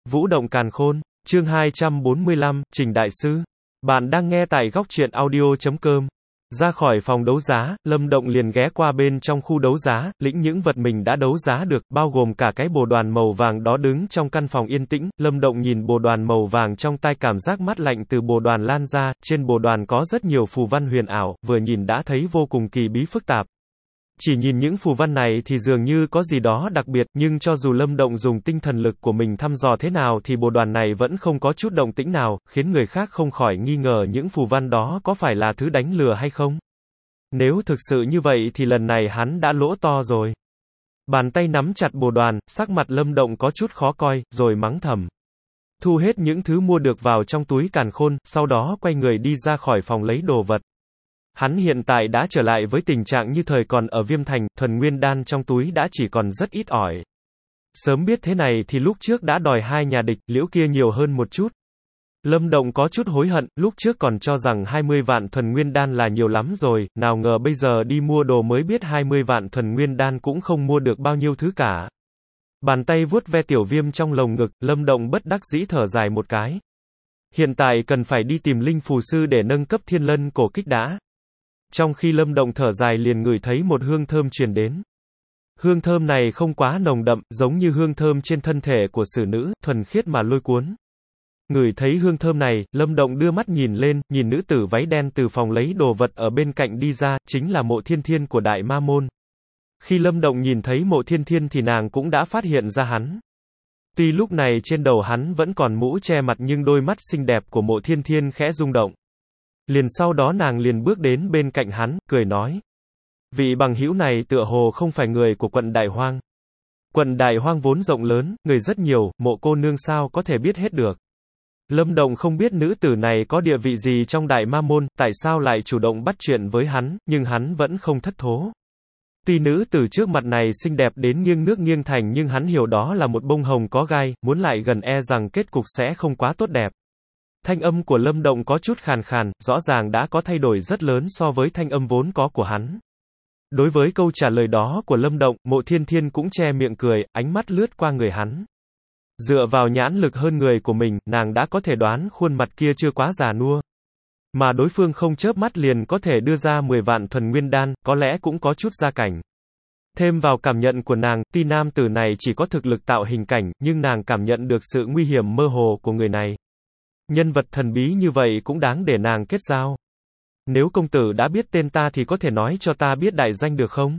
Vũ động càn khôn, chương 245, Trình Đại Sư. Bạn đang nghe tại góc truyện audio.com. Ra khỏi phòng đấu giá, Lâm Động liền ghé qua bên trong khu đấu giá, lĩnh những vật mình đã đấu giá được, bao gồm cả cái bồ đoàn màu vàng đó đứng trong căn phòng yên tĩnh. Lâm Động nhìn bồ đoàn màu vàng trong tay, cảm giác mát lạnh từ bồ đoàn lan ra, trên bồ đoàn có rất nhiều phù văn huyền ảo, vừa nhìn đã thấy vô cùng kỳ bí phức tạp. Chỉ nhìn những phù văn này thì dường như có gì đó đặc biệt, nhưng cho dù Lâm Động dùng tinh thần lực của mình thăm dò thế nào thì bồ đoàn này vẫn không có chút động tĩnh nào, khiến người khác không khỏi nghi ngờ những phù văn đó có phải là thứ đánh lừa hay không. Nếu thực sự như vậy thì lần này hắn đã lỗ to rồi. Bàn tay nắm chặt bồ đoàn, sắc mặt Lâm Động có chút khó coi, rồi mắng thầm. Thu hết những thứ mua được vào trong túi càn khôn, sau đó quay người đi ra khỏi phòng lấy đồ vật. Hắn hiện tại đã trở lại với tình trạng như thời còn ở Viêm Thành, thuần nguyên đan trong túi đã chỉ còn rất ít ỏi. Sớm biết thế này thì lúc trước đã đòi hai nhà địch, liễu kia nhiều hơn một chút. Lâm Động có chút hối hận, lúc trước còn cho rằng 20 vạn thuần nguyên đan là nhiều lắm rồi, nào ngờ bây giờ đi mua đồ mới biết 20 vạn thuần nguyên đan cũng không mua được bao nhiêu thứ cả. Bàn tay vuốt ve tiểu viêm trong lồng ngực, Lâm Động bất đắc dĩ thở dài một cái. Hiện tại cần phải đi tìm linh phù sư để nâng cấp thiên lân cổ kích đã. Trong khi Lâm Động thở dài liền ngửi thấy một hương thơm truyền đến. Hương thơm này không quá nồng đậm, giống như hương thơm trên thân thể của xử nữ, thuần khiết mà lôi cuốn. Ngửi thấy hương thơm này, Lâm Động đưa mắt nhìn lên, nhìn nữ tử váy đen từ phòng lấy đồ vật ở bên cạnh đi ra, chính là Mộ Thiên Thiên của Đại Ma Môn. Khi Lâm Động nhìn thấy Mộ Thiên Thiên thì nàng cũng đã phát hiện ra hắn. Tuy lúc này trên đầu hắn vẫn còn mũ che mặt nhưng đôi mắt xinh đẹp của Mộ Thiên Thiên khẽ rung động. Liền sau đó nàng liền bước đến bên cạnh hắn, cười nói. Vị bằng hữu này tựa hồ không phải người của quận Đại Hoang. Quận Đại Hoang vốn rộng lớn, người rất nhiều, Mộ cô nương sao có thể biết hết được. Lâm Động không biết nữ tử này có địa vị gì trong Đại Ma Môn, tại sao lại chủ động bắt chuyện với hắn, nhưng hắn vẫn không thất thố. Tuy nữ tử trước mặt này xinh đẹp đến nghiêng nước nghiêng thành nhưng hắn hiểu đó là một bông hồng có gai, muốn lại gần e rằng kết cục sẽ không quá tốt đẹp. Thanh âm của Lâm Động có chút khàn khàn, rõ ràng đã có thay đổi rất lớn so với thanh âm vốn có của hắn. Đối với câu trả lời đó của Lâm Động, Mộ Thiên Thiên cũng che miệng cười, ánh mắt lướt qua người hắn. Dựa vào nhãn lực hơn người của mình, nàng đã có thể đoán khuôn mặt kia chưa quá già nua. Mà đối phương không chớp mắt liền có thể đưa ra 10 vạn thuần nguyên đan, có lẽ cũng có chút gia cảnh. Thêm vào cảm nhận của nàng, tuy nam tử này chỉ có thực lực tạo hình cảnh, nhưng nàng cảm nhận được sự nguy hiểm mơ hồ của người này. Nhân vật thần bí như vậy cũng đáng để nàng kết giao. Nếu công tử đã biết tên ta thì có thể nói cho ta biết đại danh được không?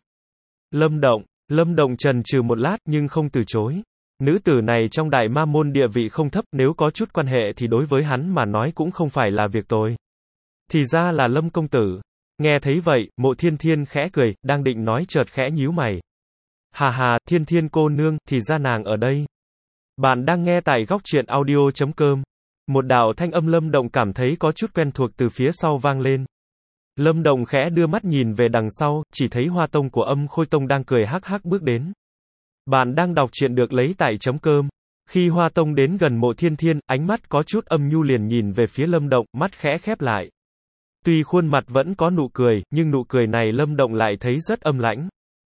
Lâm Động chần chừ một lát nhưng không từ chối. Nữ tử này trong Đại Ma Môn địa vị không thấp, nếu có chút quan hệ thì đối với hắn mà nói cũng không phải là việc tồi. Thì ra là Lâm công tử. Nghe thấy vậy, Mộ Thiên Thiên khẽ cười, đang định nói chợt khẽ nhíu mày. Hà hà, Thiên Thiên cô nương, thì ra nàng ở đây. Bạn đang nghe tại góc truyện audio.com. Một đạo thanh âm Lâm Động cảm thấy có chút quen thuộc từ phía sau vang lên. Lâm Động khẽ đưa mắt nhìn về đằng sau, chỉ thấy Hoa Tông của Âm Khôi Tông đang cười hắc hắc bước đến. Bạn đang đọc truyện được lấy tại .com. Khi Hoa Tông đến gần Mộ Thiên Thiên, ánh mắt có chút âm nhu liền nhìn về phía Lâm Động, mắt khẽ khép lại. Tuy khuôn mặt vẫn có nụ cười, nhưng nụ cười này Lâm Động lại thấy rất âm lãnh.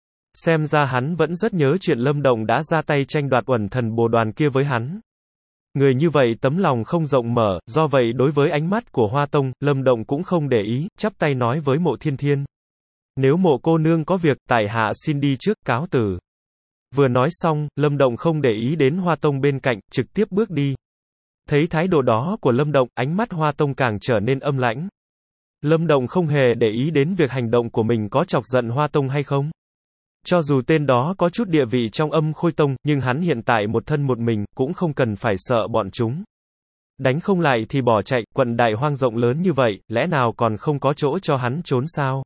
Xem ra hắn vẫn rất nhớ chuyện Lâm Động đã ra tay tranh đoạt uẩn thần bồ đoàn kia với hắn. Người như vậy tấm lòng không rộng mở, do vậy đối với ánh mắt của Hoa Tông, Lâm Động cũng không để ý, chắp tay nói với Mộ Thiên Thiên. Nếu Mộ cô nương có việc, tại hạ xin đi trước, cáo từ. Vừa nói xong, Lâm Động không để ý đến Hoa Tông bên cạnh, trực tiếp bước đi. Thấy thái độ đó của Lâm Động, ánh mắt Hoa Tông càng trở nên âm lãnh. Lâm Động không hề để ý đến việc hành động của mình có chọc giận Hoa Tông hay không. Cho dù tên đó có chút địa vị trong Âm Khôi Tông, nhưng hắn hiện tại một thân một mình, cũng không cần phải sợ bọn chúng. Đánh không lại thì bỏ chạy, quận Đại Hoang rộng lớn như vậy, lẽ nào còn không có chỗ cho hắn trốn sao?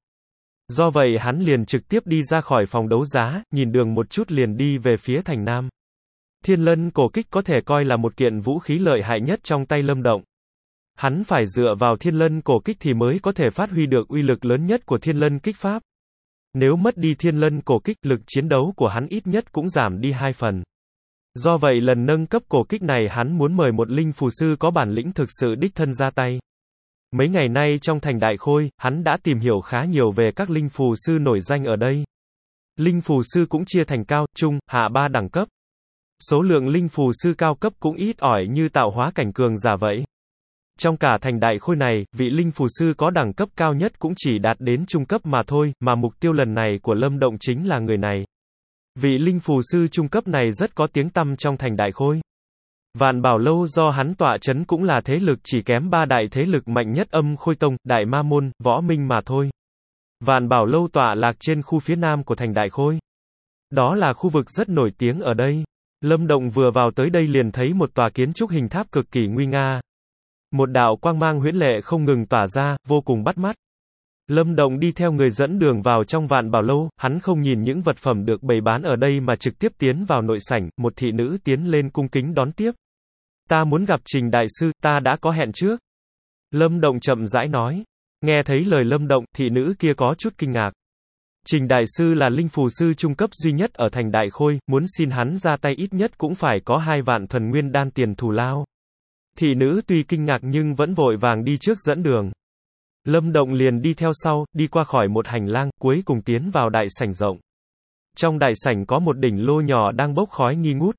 Do vậy hắn liền trực tiếp đi ra khỏi phòng đấu giá, nhìn đường một chút liền đi về phía thành Nam. Thiên lân cổ kích có thể coi là một kiện vũ khí lợi hại nhất trong tay Lâm Động. Hắn phải dựa vào thiên lân cổ kích thì mới có thể phát huy được uy lực lớn nhất của thiên lân kích pháp. Nếu mất đi thiên lân cổ kích, lực chiến đấu của hắn ít nhất cũng giảm đi 2 phần. Do vậy lần nâng cấp cổ kích này hắn muốn mời một linh phù sư có bản lĩnh thực sự đích thân ra tay. Mấy ngày nay trong thành Đại Khôi, hắn đã tìm hiểu khá nhiều về các linh phù sư nổi danh ở đây. Linh phù sư cũng chia thành cao, trung, hạ 3 đẳng cấp. Số lượng linh phù sư cao cấp cũng ít ỏi như tạo hóa cảnh cường giả vậy. Trong cả thành Đại Khôi này, vị linh phù sư có đẳng cấp cao nhất cũng chỉ đạt đến trung cấp mà thôi, mà mục tiêu lần này của Lâm Động chính là người này. Vị linh phù sư trung cấp này rất có tiếng tăm trong thành Đại Khôi. Vạn Bảo Lâu do hắn tọa chấn cũng là thế lực chỉ kém 3 đại thế lực mạnh nhất Âm Khôi Tông, Đại Ma Môn, Võ Minh mà thôi. Vạn Bảo Lâu tọa lạc trên khu phía nam của thành Đại Khôi. Đó là khu vực rất nổi tiếng ở đây. Lâm Động vừa vào tới đây liền thấy một tòa kiến trúc hình tháp cực kỳ nguy nga. Một đạo quang mang huyễn lệ không ngừng tỏa ra, vô cùng bắt mắt. Lâm Động đi theo người dẫn đường vào trong Vạn Bảo Lâu, hắn không nhìn những vật phẩm được bày bán ở đây mà trực tiếp tiến vào nội sảnh, một thị nữ tiến lên cung kính đón tiếp. Ta muốn gặp Trình Đại Sư, ta đã có hẹn trước. Lâm Động chậm rãi nói. Nghe thấy lời Lâm Động, thị nữ kia có chút kinh ngạc. Trình Đại Sư là linh phù sư trung cấp duy nhất ở thành Đại Khôi, muốn xin hắn ra tay ít nhất cũng phải có 2 vạn thuần nguyên đan tiền thù lao. Thị nữ tuy kinh ngạc nhưng vẫn vội vàng đi trước dẫn đường. Lâm Động liền đi theo sau, đi qua khỏi một hành lang, cuối cùng tiến vào đại sảnh rộng. Trong đại sảnh có một đỉnh lô nhỏ đang bốc khói nghi ngút.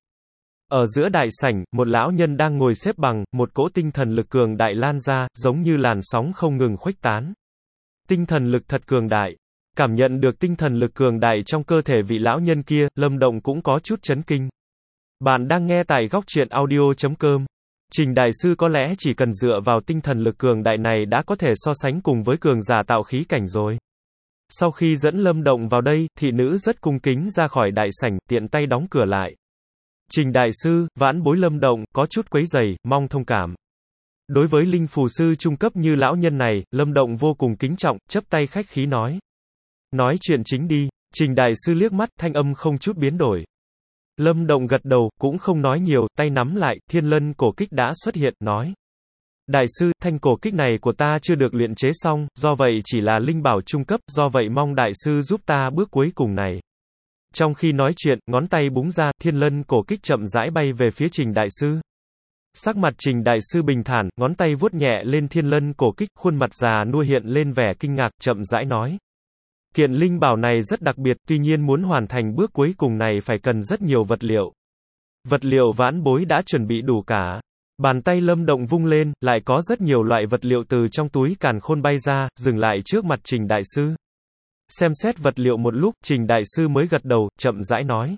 Ở giữa đại sảnh, một lão nhân đang ngồi xếp bằng, một cỗ tinh thần lực cường đại lan ra, giống như làn sóng không ngừng khuếch tán. Tinh thần lực thật cường đại. Cảm nhận được tinh thần lực cường đại trong cơ thể vị lão nhân kia, Lâm Động cũng có chút chấn kinh. Bạn đang nghe tại góc truyện audio.com. Trình Đại Sư có lẽ chỉ cần dựa vào tinh thần lực cường đại này đã có thể so sánh cùng với cường giả tạo khí cảnh rồi. Sau khi dẫn Lâm Động vào đây, thị nữ rất cung kính ra khỏi đại sảnh, tiện tay đóng cửa lại. Trình Đại Sư, vãn bối Lâm Động, có chút quấy rầy, mong thông cảm. Đối với linh phù sư trung cấp như lão nhân này, Lâm Động vô cùng kính trọng, chắp tay khách khí nói. Nói chuyện chính đi. Trình Đại Sư liếc mắt, thanh âm không chút biến đổi. Lâm Động gật đầu, cũng không nói nhiều, tay nắm lại, Thiên Lân cổ kích đã xuất hiện, nói. Đại sư, thanh cổ kích này của ta chưa được luyện chế xong, do vậy chỉ là linh bảo trung cấp, do vậy mong Đại sư giúp ta bước cuối cùng này. Trong khi nói chuyện, ngón tay búng ra, Thiên Lân cổ kích chậm rãi bay về phía Trình Đại Sư. Sắc mặt Trình Đại Sư bình thản, ngón tay vuốt nhẹ lên Thiên Lân cổ kích, khuôn mặt già nua hiện lên vẻ kinh ngạc, chậm rãi nói. Kiện linh bảo này rất đặc biệt, tuy nhiên muốn hoàn thành bước cuối cùng này phải cần rất nhiều vật liệu. Vật liệu vãn bối đã chuẩn bị đủ cả. Bàn tay Lâm Động vung lên, lại có rất nhiều loại vật liệu từ trong túi càn khôn bay ra, dừng lại trước mặt Trình Đại Sư. Xem xét vật liệu một lúc, Trình Đại Sư mới gật đầu, chậm rãi nói.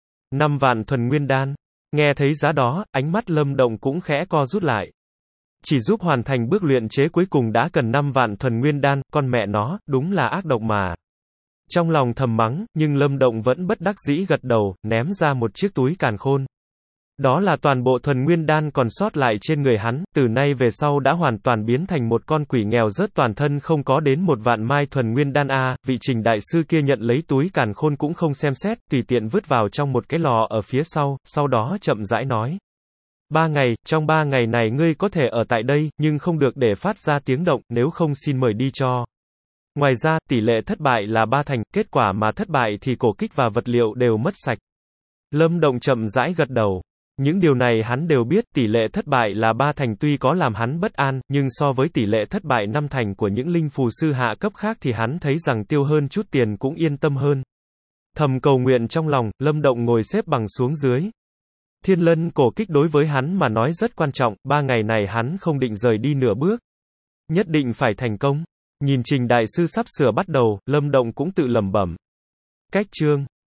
5 vạn thuần nguyên đan. Nghe thấy giá đó, ánh mắt Lâm Động cũng khẽ co rút lại. Chỉ giúp hoàn thành bước luyện chế cuối cùng đã cần 5 vạn thuần nguyên đan, con mẹ nó, đúng là ác độc mà. Trong lòng thầm mắng, nhưng Lâm Động vẫn bất đắc dĩ gật đầu, ném ra một chiếc túi càn khôn. Đó là toàn bộ thuần nguyên đan còn sót lại trên người hắn, từ nay về sau đã hoàn toàn biến thành một con quỷ nghèo rớt toàn thân không có đến 1 vạn mai thuần nguyên đan a. Vị Trình Đại Sư kia nhận lấy túi càn khôn cũng không xem xét, tùy tiện vứt vào trong một cái lò ở phía sau đó chậm rãi nói. 3 ngày, trong 3 ngày này ngươi có thể ở tại đây, nhưng không được để phát ra tiếng động, nếu không xin mời đi cho. Ngoài ra, tỷ lệ thất bại là 3 thành, kết quả mà thất bại thì cổ kích và vật liệu đều mất sạch. Lâm Động chậm rãi gật đầu. Những điều này hắn đều biết, tỷ lệ thất bại là 3 thành tuy có làm hắn bất an, nhưng so với tỷ lệ thất bại 5 thành của những linh phù sư hạ cấp khác thì hắn thấy rằng tiêu hơn chút tiền cũng yên tâm hơn. Thầm cầu nguyện trong lòng, Lâm Động ngồi xếp bằng xuống dưới. Thiên Lân cổ kích đối với hắn mà nói rất quan trọng, 3 ngày này hắn không định rời đi nửa bước. Nhất định phải thành công. Nhìn Trình Đại Sư sắp sửa bắt đầu, Lâm Động cũng tự lẩm bẩm. Cách chương